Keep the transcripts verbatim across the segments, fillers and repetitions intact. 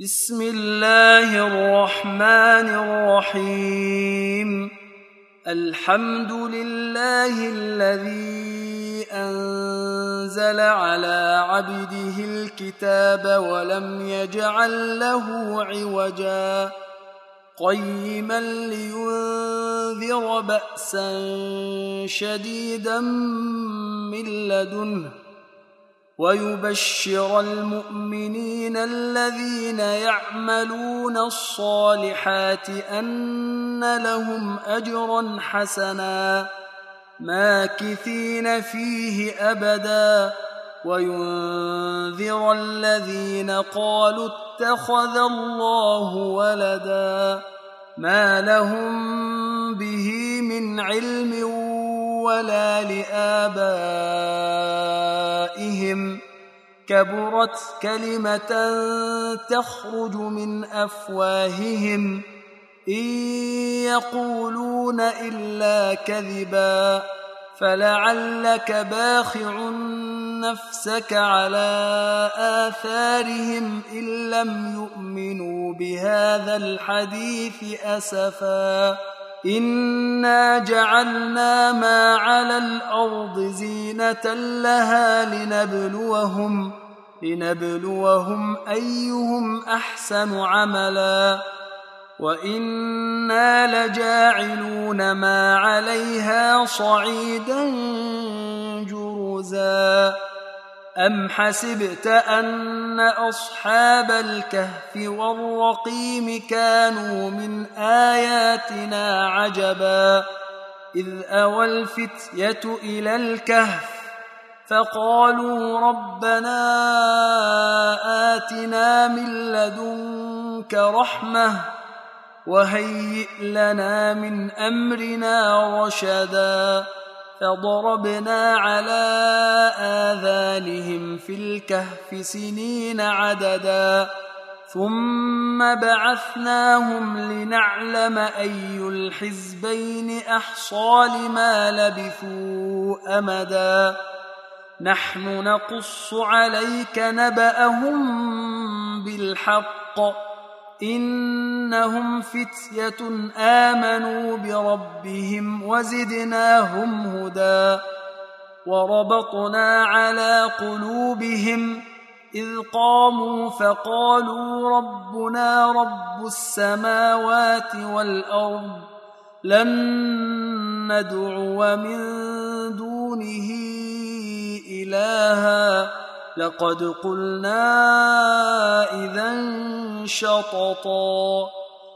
بسم الله الرحمن الرحيم. الحمد لله الذي أنزل على عبده الكتاب ولم يجعل له عوجا قيما لينذر بأسا شديدا من لدنه ويبشر المؤمنين الذين يعملون الصالحات أن لهم أجرا حسنا ماكثين فيه أبدا وينذر الذين قالوا اتخذ الله ولدا ما لهم به من علم ولا لآبائهم كبرت كلمة تخرج من أفواههم إن يقولون إلا كذبا فلعلك باخع نفسك على آثارهم إن لم يؤمنوا بهذا الحديث أسفا إنا جعلنا ما على الأرض زينة لها لنبلوهم لنبلوهم أيهم أحسن عملا وإنا لجاعلون ما عليها صعيدا جرزا أم حسبت أن أصحاب الكهف والرقيم كانوا من آياتنا عجبا إذ أوى الفتية إلى الكهف فقالوا ربنا آتنا من لدنك رحمة وهيئ لنا من أمرنا رشدا فضربنا على آذانهم في الكهف سنين عددا ثم بعثناهم لنعلم أي الحزبين أحصى لما لبثوا أمدا نحن نقص عليك نبأهم بالحق إنهم فتية آمنوا بربهم وزدناهم هدى وربطنا على قلوبهم إذ قاموا فقالوا ربنا رب السماوات والأرض لن ندعو من دونه إلها لقد قلنا إذا شططا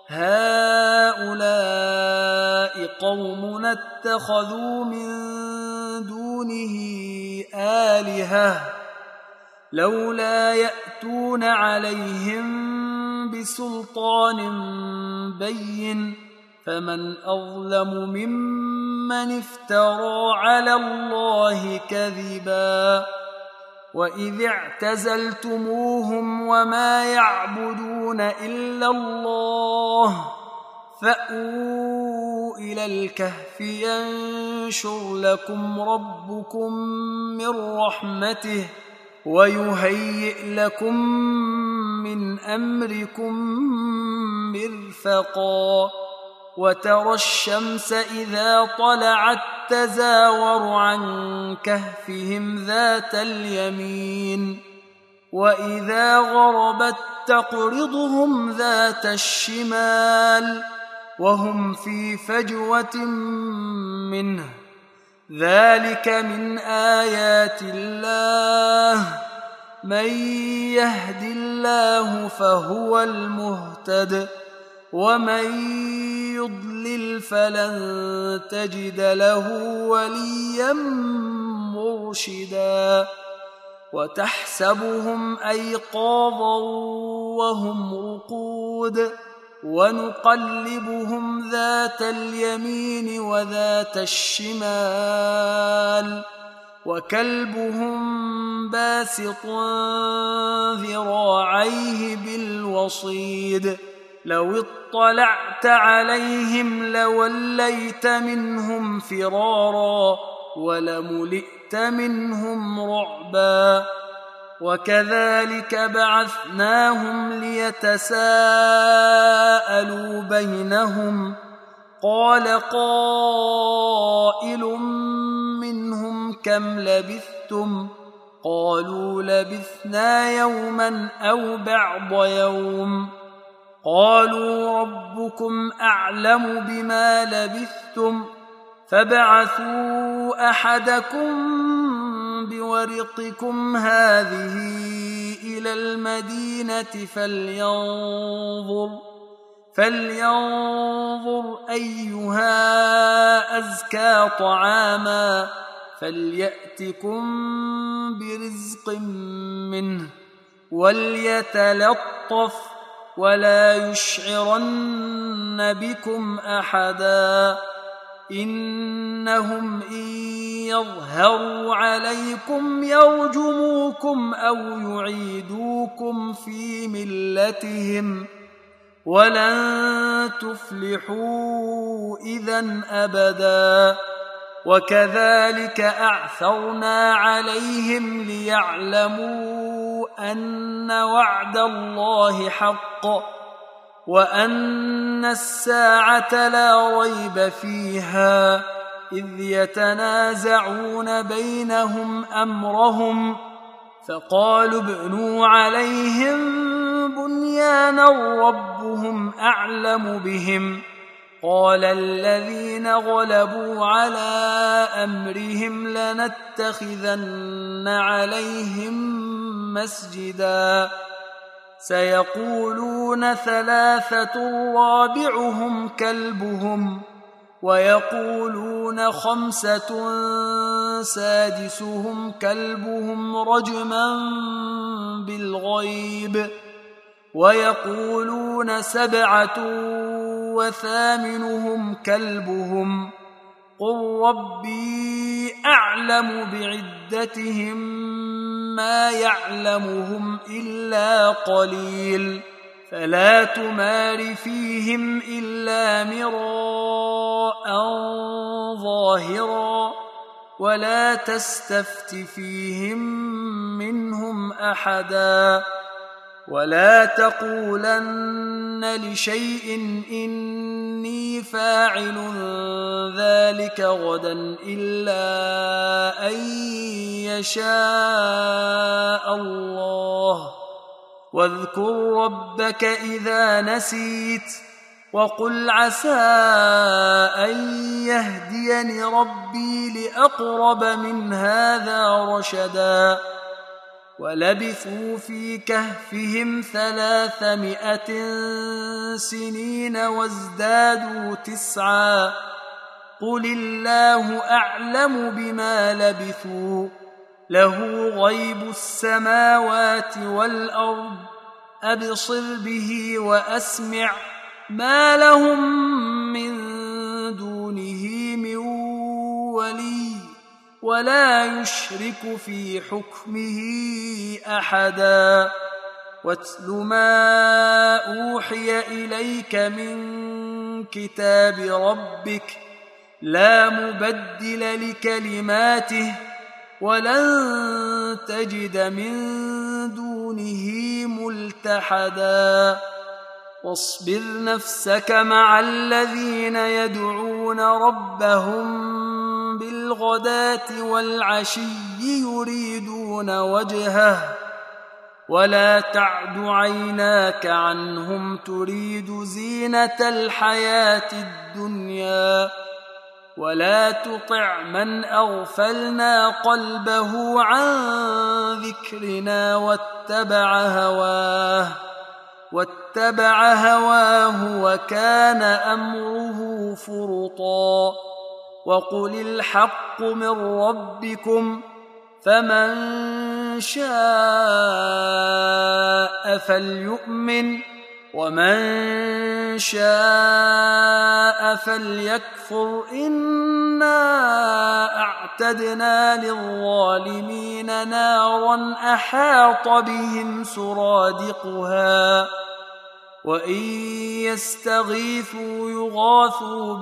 هؤلاء قومنا اتخذوا من دونه آلهة لولا يأتون عليهم بسلطان بين فمن أظلم ممن افترى على الله كذبا وإذ اعتزلتموهم وما يعبدون إلا الله فأووا إلى الكهف ينشر لكم ربكم من رحمته ويهيئ لكم من أمركم مرفقا وترى الشمس إذا طلعت تزاور عن كهفهم ذات اليمين وإذا غربت تقرضهم ذات الشمال وهم في فجوة منه ذلك من آيات الله من يهد الله فهو المهتد ومن يضلل فلن تجد له وليا مرشدا وتحسبهم أيقاظا وهم رقود ونقلبهم ذات اليمين وذات الشمال وكلبهم باسط ذراعيه بالوصيد لو اطلعت عليهم لوليت منهم فرارا ولملئت منهم رعبا وكذلك بعثناهم ليتساءلوا بينهم قال قائل منهم كم لبثتم قالوا لبثنا يوما أو بعض يوم قالوا ربكم أعلم بما لبثتم فابعثوا أحدكم بورقكم هذه إلى المدينة فلينظر فلينظر أيها أزكى طعاما فليأتكم برزق منه وليتلطف ولا يشعرن بكم أحدا إنهم إن يظهروا عليكم يرجموكم أو يعيدوكم في ملتهم ولن تفلحوا إذن أبدا وكذلك أعثرنا عليهم ليعلموا أن وعد الله حق وأن الساعة لا ريب فيها إذ يتنازعون بينهم أمرهم فقالوا ابنوا عليهم بنيانا ربهم أعلم بهم قال الذين غلبوا على أمرهم لنتخذن عليهم مسجدا سيقولون ثلاثة رابعهم كلبهم ويقولون خمسة سادسهم كلبهم رجما بالغيب ويقولون سبعة وثامنهم كلبهم قل ربي أعلم بعدتهم ما يعلمهم إلا قليل فلا تمار فيهم إلا مراء ظاهرا ولا تستفت فيهم منهم أحدا ولا تقولن لشيء إني فاعل ذلك غدا إلا أن يشاء الله واذكر ربك إذا نسيت وقل عسى أن يهديني ربي لأقرب من هذا رشدا ولبثوا في كهفهم ثلاثمائة سنين وازدادوا تسعا قل الله أعلم بما لبثوا له غيب السماوات والأرض أبصر به وأسمع ما لهم من دونه من ولي ولا يشرك في حكمه أحدا واتل ما أوحي إليك من كتاب ربك لا مبدل لكلماته ولن تجد من دونه ملتحدا واصبر نفسك مع الذين يدعون ربهم بالغداة والعشي يريدون وجهه ولا تعد عيناك عنهم تريد زينة الحياة الدنيا ولا تطع من أغفلنا قلبه عن ذكرنا واتبع هواه واتبع هواه وكان أمره فرطا وقل الحق من ربكم فمن شاء فليؤمن ومن شاء فليكفر إنا أعتدنا للظالمين نارا أحاط بهم سرادقها وإن يستغيثوا يغاثوا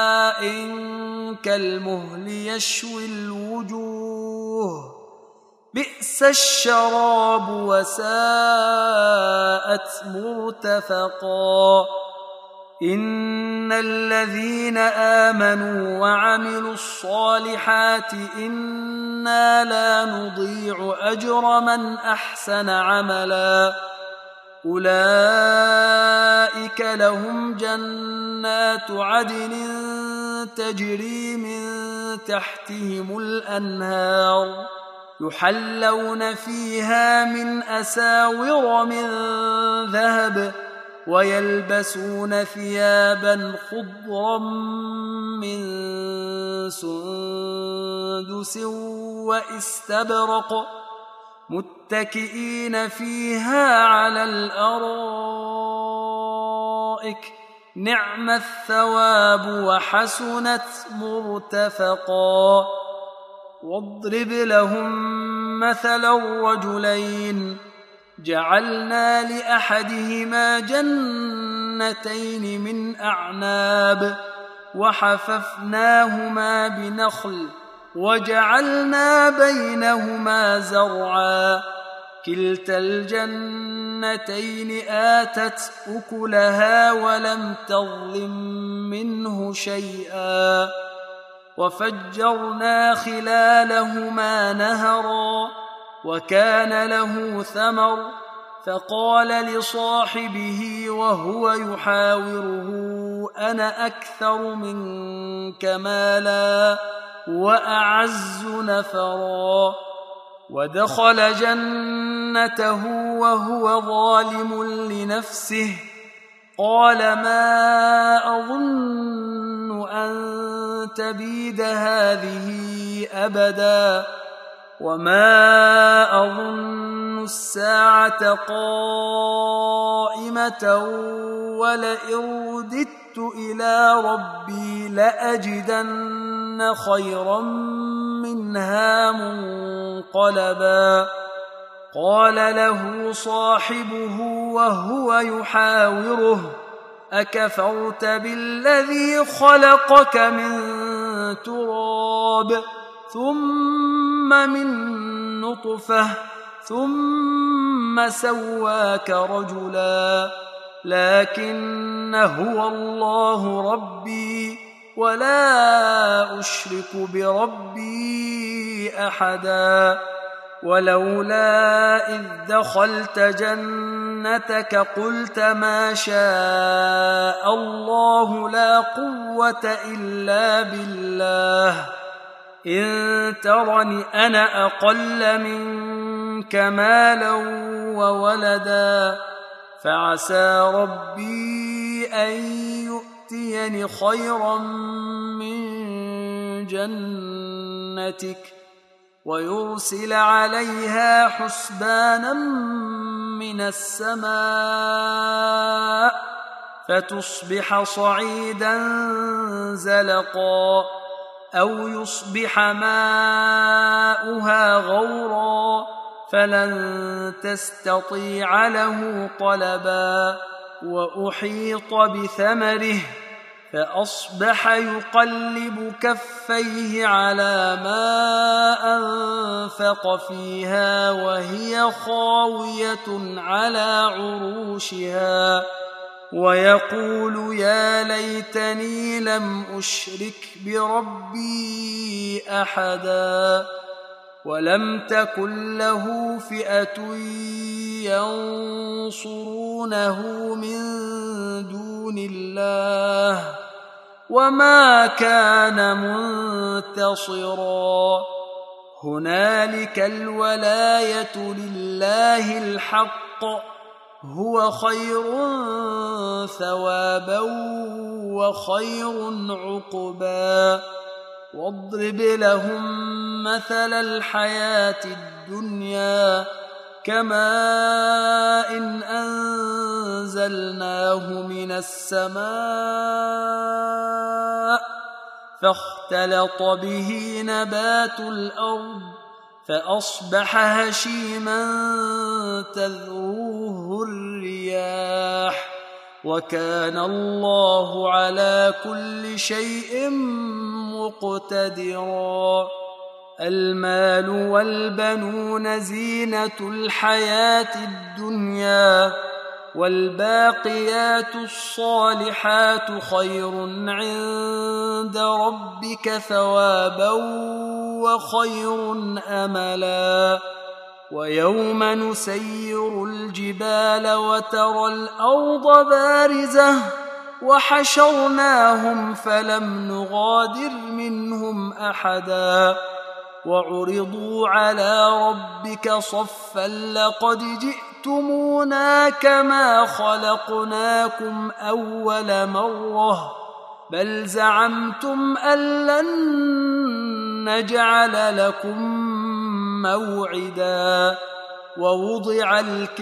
بماء كالمهل يشوي الوجوه بئس الشراب وساءت مرتفقا إن الذين آمنوا وعملوا الصالحات إنا لا نضيع أجر من أحسن عملا أولئك لهم جنات عدن تجري من تحتهم الأنهار يحلون فيها من أساور من ذهب ويلبسون ثيابا خضرا من سندس واستبرق متكئين فيها على الأرائك نعم الثواب وحسنت مرتفقا واضرب لهم مثلا الرجلين جعلنا لأحدهما جنتين من أعناب وحففناهما بنخل وجعلنا بينهما زرعا كلتا الجنتين آتت أكلها ولم تظلم منه شيئا وفجرنا خلالهما نهرا وكان له ثمر فقال لصاحبه وهو يحاوره أنا أكثر منك مالا وأعز نفرا ودخل جنته وهو ظالم لنفسه قال ما أظن أن تبيد هذه أبدا وما أظن الساعة قائمة ولئن رددت إلى ربي لأجدن خيرا منها منقلبا قال له صاحبه وهو يحاوره أكفرت بالذي خلقك من تراب ثم من نطفة ثم سواك رجلا لكن هو الله ربي ولا أشرك بربي أحدا ولولا إذ دخلت جنتك قلت ما شاء الله لا قوة إلا بالله إن ترني أنا أقل منك مالا وولدا فعسى ربي أن يؤتيني خيرا من جنتك ويرسل عليها حسبانا من السماء فتصبح صعيدا زلقا أو يصبح ماؤها غورا فلن تستطيع له طلبا وأحيط بثمره فأصبح يقلب كفيه على ما أنفق فيها وهي خاوية على عروشها ويقول يا ليتني لم أشرك بربي أحدا ولم تكن له فئة ينصرونه من دون الله وما كان منتصرا هنالك الولاية لله الحق هو خير ثوابا وخير عقبا واضرب لهم مثل الحياة الدنيا كماء إن أنزلناه من السماء فاختلط به نبات الأرض فأصبح هشيما تذروه الرياح وكان الله على كل شيء مقتدرا المال والبنون زينة الحياة الدنيا، والباقيات الصالحات خير عند ربك ثوابا وخير أملا. ويوم نسير الجبال وترى الأرض بارزة وحشرناهم فلم نغادر منهم أحدا، وعرضوا على ربك صفا لقد جئتمونا كما خلقناكم أول مرة بل زعمتم أن لن نجعل لكم موعدا. ووضع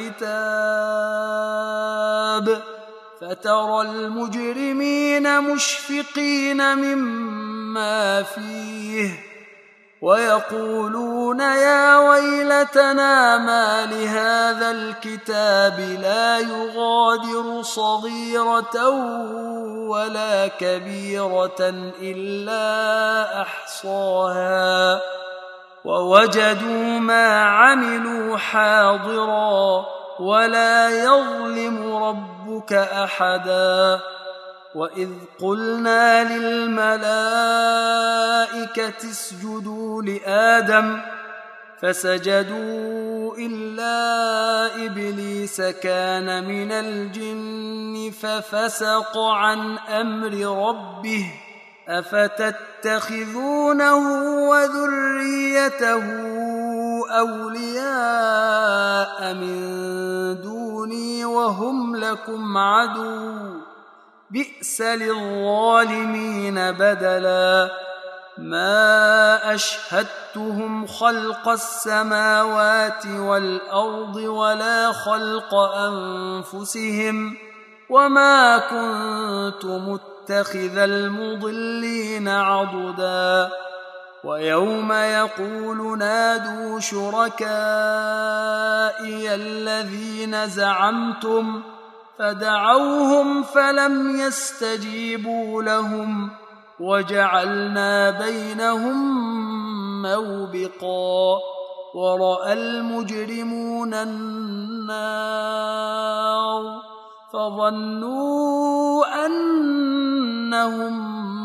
الكتاب فترى المجرمين مشفقين مما فيه ويقولون يا ويلتنا ما لهذا الكتاب لا يغادر صغيرة ولا كبيرة إلا أحصاها ووجدوا ما عملوا حاضرا ولا يظلم ربك أحدا. وإذ قلنا للملائكة اسجدوا لآدم فسجدوا إلا إبليس كان من الجن ففسق عن أمر ربه أفتتخذونه وذريته أولياء من دوني وهم لكم عدو بئس للظالمين بدلا. ما أشهدتهم خلق السماوات والأرض ولا خلق أنفسهم وما كنت متخذ المضلين عضدا. ويوم يقول نادوا شركائي الذين زعمتم فدعوهم فلم يستجيبوا لهم وجعلنا بينهم موبقا. ورأى المجرمون النار فظنوا أنهم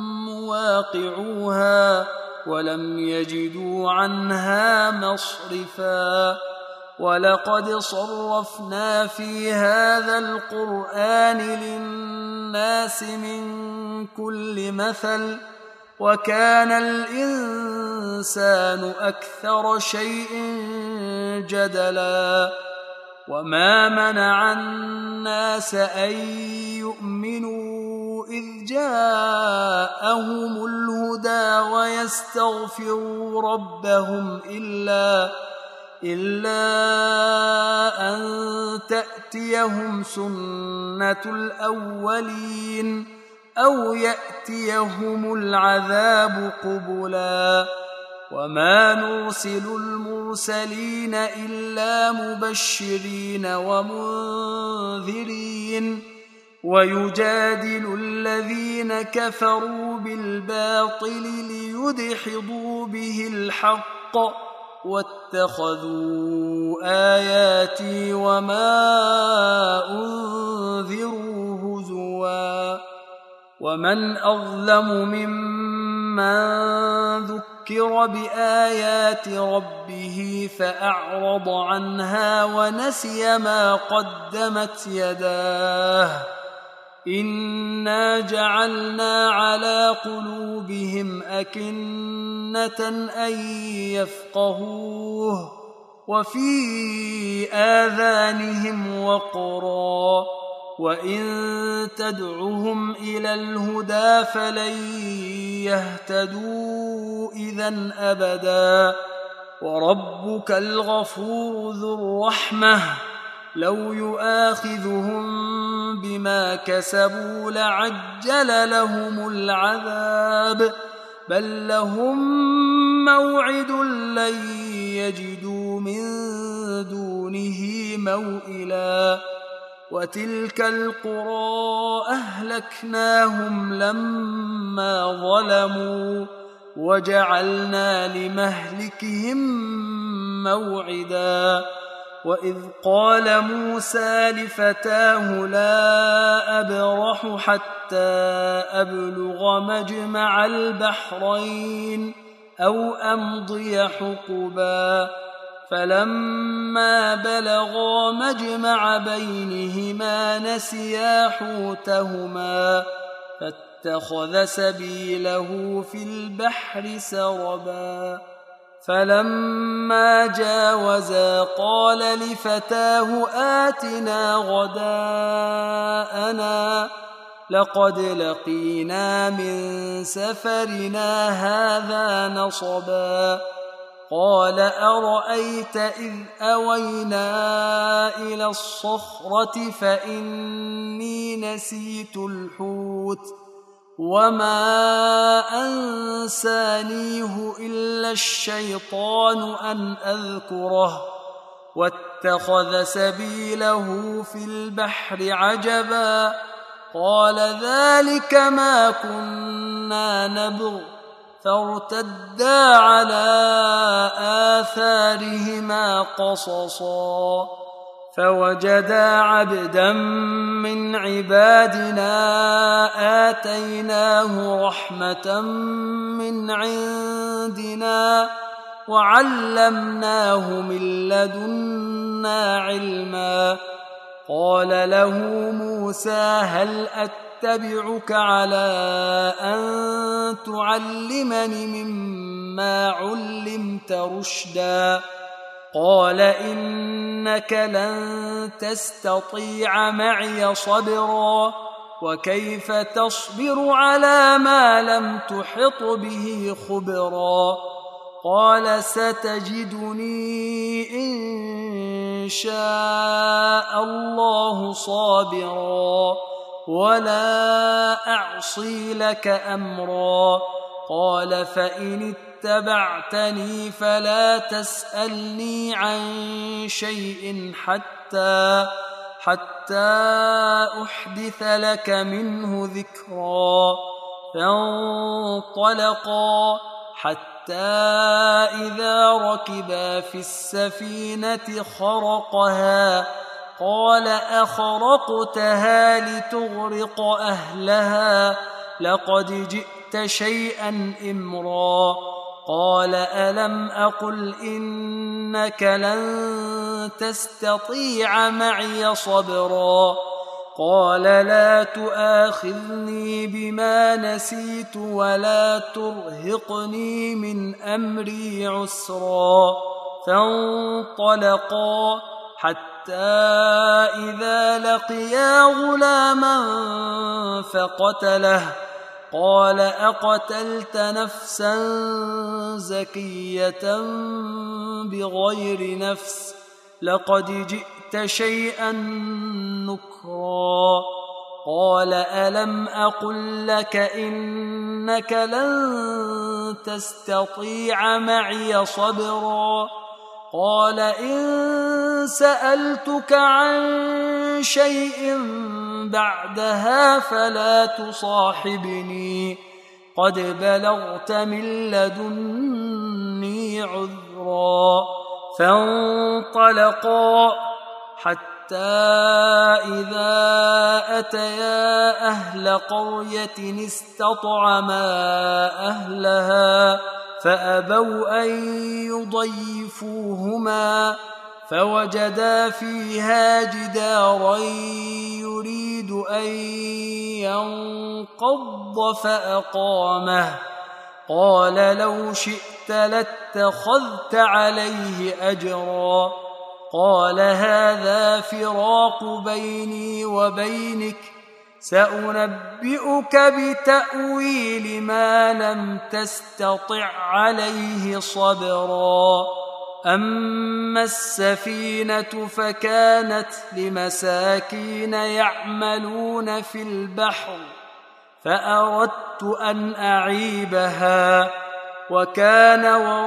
مواقعوها ولم يجدوا عنها مصرفا. ولقد صرفنا في هذا القرآن للناس من كل مثل وكان الإنسان أكثر شيء جدلا. وما منع الناس أن يؤمنوا إذ جاءهم الهدى ويستغفروا ربهم إلا إلا أن تأتيهم سنة الأولين أو يأتيهم العذاب قبلا. وما نرسل المرسلين إلا مبشرين ومنذرين ويجادل الذين كفروا بالباطل ليدحضوا به الحق واتخذوا آياتي وما أنذروا هزوا. ومن أظلم ممن ذكر بآيات ربه فأعرض عنها ونسي ما قدمت يداه إنا جعلنا على قلوبهم أكنة أن يفقهوه وفي آذانهم وقرا وإن تدعهم إلى الهدى فلن يهتدوا إذن أبدا. وربك الغفور ذو الرحمة لو يؤاخذهم بما كسبوا لعجل لهم العذاب بل لهم موعد لن يجدوا من دونه موئلا. وتلك القرى أهلكناهم لما ظلموا وجعلنا لمهلكهم موعدا وإذ قال موسى لفتاه لا أبرح حتى أبلغ مجمع البحرين أو أمضي حقبا فلما بلغا مجمع بينهما نسيا حوتهما فاتخذ سبيله في البحر سربا فلما جاوزا قال لفتاه آتنا غداءنا لقد لقينا من سفرنا هذا نصبا قال أرأيت إذ أوينا إلى الصخرة فإني نسيت الحوت وما أنسانيه إلا الشيطان أن أذكره واتخذ سبيله في البحر عجبا قال ذلك ما كنا نبغ فارتدا على آثارهما قصصا فوجدا عبدا من عبادنا آتيناه رحمة من عندنا وعلمناه من لدنا علما قال له موسى هل أتبعك على أن تعلمني مما علمت رشدا قال إنك لن تستطيع معي صبرا وكيف تصبر على ما لم تحط به خبرا قال ستجدني إن شاء الله صابرا ولا أعصي لك أمرا قال فإن اتبعتني فلا تسألني عن شيء حتى حتى أحدث لك منه ذكرا فانطلقا حتى إذا ركبا في السفينة خرقها قال أخرقتها لتغرق أهلها لقد جئت شيئا إمرا قال ألم أقل إنك لن تستطيع معي صبرا قال لا تؤاخذني بما نسيت ولا ترهقني من أمري عسرا فانطلقا حتى إذا لقيا غلاما فقتله قال أقتلت نفسا زكية بغير نفس لقد جئت شيئا نكرا قال ألم أقل لك إنك لن تستطيع معي صبرا قال إن سألتك عن شيء بعدها فلا تصاحبني قد بلغت من لدني عذرا فانطلقا حتى إذا أتيا أهل قرية استطعما أهلها فأبوا أن يضيفوهما فوجدا فيها جدارا يريد أن ينقض فأقامه قال لو شئت لاتخذت عليه أجرا قال هذا فراق بيني وبينك سأنبئك بتأويل ما لم تستطع عليه صبرا أما السفينة فكانت لمساكين يعملون في البحر فأردت أن أعيبها وكان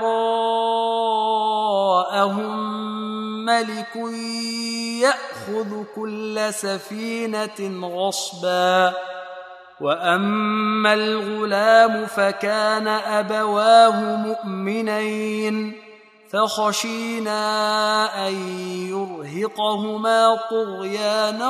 وراءهم ملك يأخذ كل سفينة غصبا وأما الغلام فكان أبواه مؤمنين فخشينا أن يرهقهما طغيانا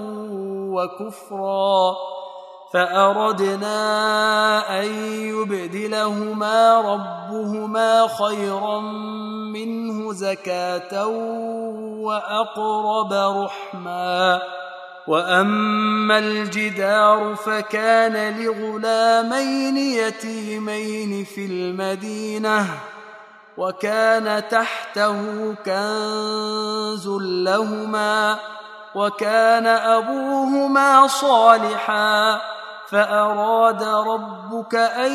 وكفرا فأردنا أن يبدلهما ربهما خيرا منه زكاة وأقرب رحما. وأما الجدار فكان لغلامين يتيمين في المدينة وكان تحته كنز لهما وكان أبوهما صالحا فأراد ربك أن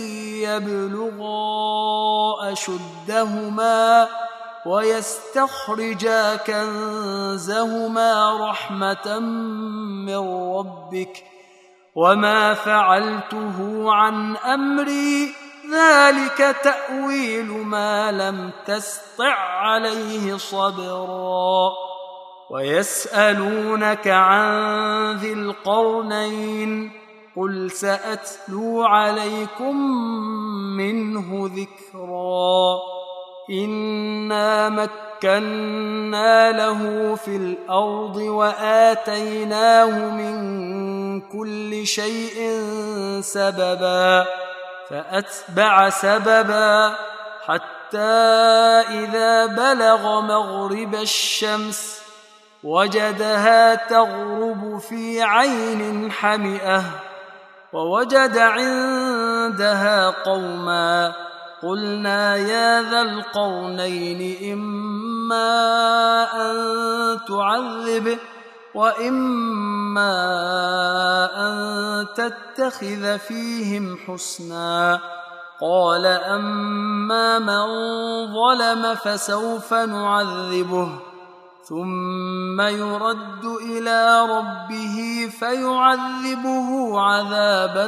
يبلغا أشدهما ويستخرجا كنزهما رحمة من ربك وما فعلته عن أمري ذلك تأويل ما لم تسطع عليه صبرا. ويسألونك عن ذي القرنين قل سأتلو عليكم منه ذكرا. إنا مكنا له في الأرض وآتيناه من كل شيء سببا فأتبع سببا حتى إذا بلغ مغرب الشمس وجدها تغرب في عين حمئة ووجد عندها قوما قلنا يا ذا القرنين إما أن تعذب وإما أن تتخذ فيهم حسنا. قال أما من ظلم فسوف نعذبه ثم يرد إلى ربه فيعذبه عذابا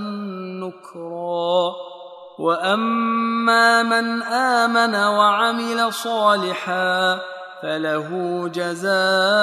نكرا. وأما من آمن وعمل صالحا فله جزاء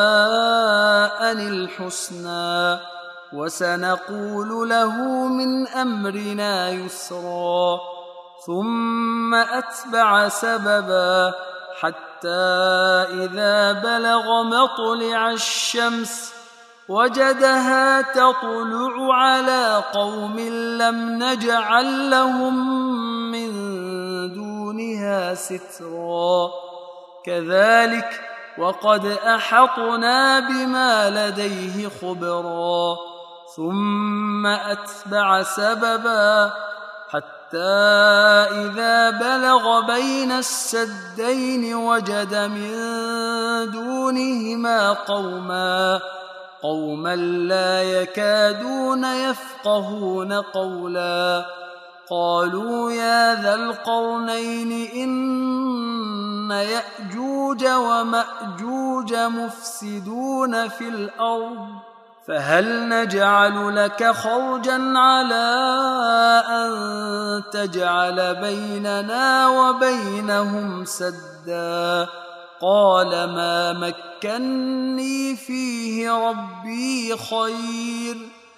الحسنى وسنقول له من أمرنا يسرا. ثم أتبع سببا حتى إذا بلغ مطلع الشمس وجدها تطلع على قوم لم نجعل لهم من دونها سترا. كذلك وقد أحطنا بما لديه خبرا. ثم أتبع سببا حتى إذا بلغ بين السدين وجد من دونهما قوما قوما لا يكادون يفقهون قولا. قالوا يا ذا القرنين إن يأجوج ومأجوج مفسدون في الأرض فهل نجعل لك خرجا على أن تجعل بيننا وبينهم سدا. قال ما مكني فيه ربي خير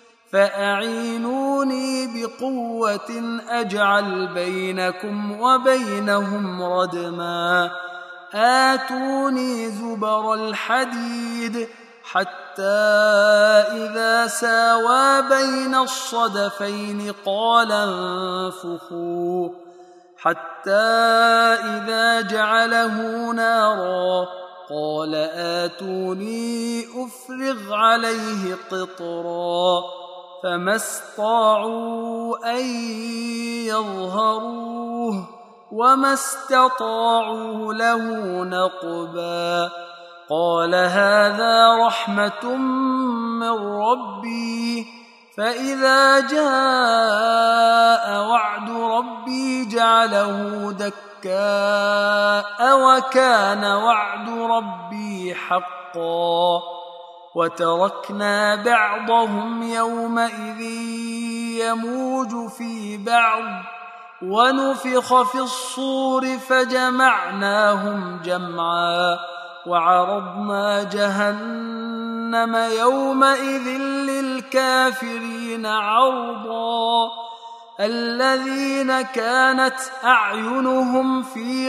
فأعينوني بقوة أجعل بينكم وبينهم ردما. آتوني زبر الحديد حتى إذا ساوى بين الصدفين قال انفخوا حتى إذا جعله نارا قال آتوني أفرغ عليه قطرا. فما استطاعوا أن يظهروه وما استطاعوا له نقبا. قال هذا رحمة من ربي فإذا جاء وعد ربي جعله دكاء وكان وعد ربي حقا. وتركنا بعضهم يومئذ يموج في بعض ونفخ في الصور فجمعناهم جمعا وعرضنا جهنم يومئذ للكافرين عرضا الذين كانت أعينهم في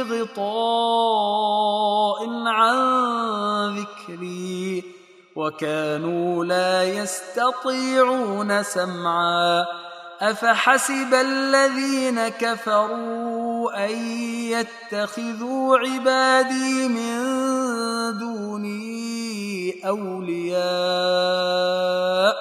غطاء عن ذكري وكانوا لا يستطيعون سمعا أفحسب الذين كفروا أن يتخذوا عبادي من دوني أولياء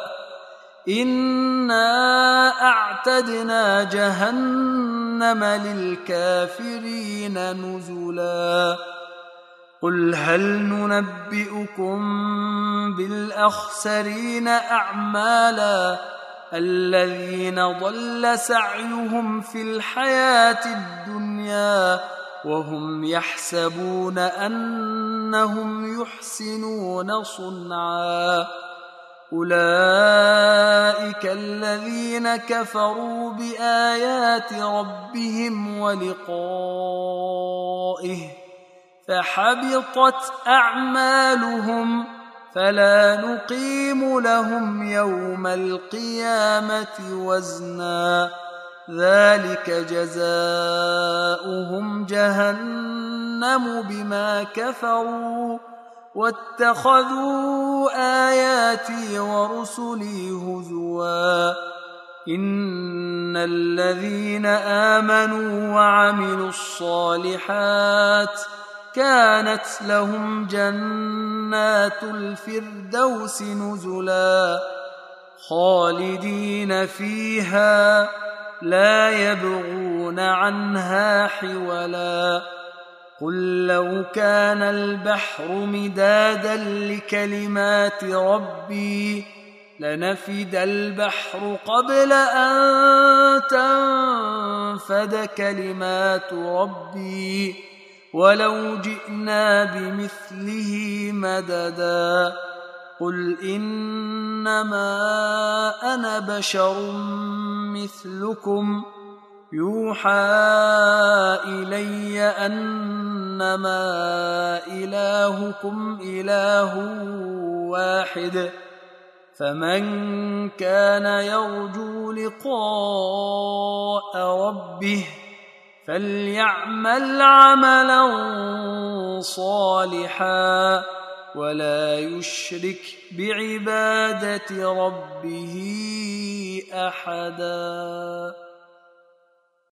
إنا أعتدنا جهنم للكافرين نزلا قل هل ننبئكم بالأخسرين أعمالا الذين ضل سعيهم في الحياة الدنيا وهم يحسبون أنهم يحسنون صنعا أولئك الذين كفروا بآيات ربهم ولقائه فحبطت أعمالهم فلا نقيم لهم يوم القيامة وزنا ذلك جزاؤهم جهنم بما كفروا واتخذوا آياتي ورسلي هزوا إن الذين آمنوا وعملوا الصالحات كانت لهم جنات الفردوس نزلا خالدين فيها لا يبغون عنها حولا قل لو كان البحر مدادا لكلمات ربي لنفد البحر قبل أن تنفد كلمات ربي ولو جئنا بمثله مددا قل إنما أنا بشر مثلكم يوحى إلي أنما إلهكم إله واحد فمن كان يرجو لقاء ربه فليعمل عملا صالحا ولا يشرك بعبادة ربه أحدا.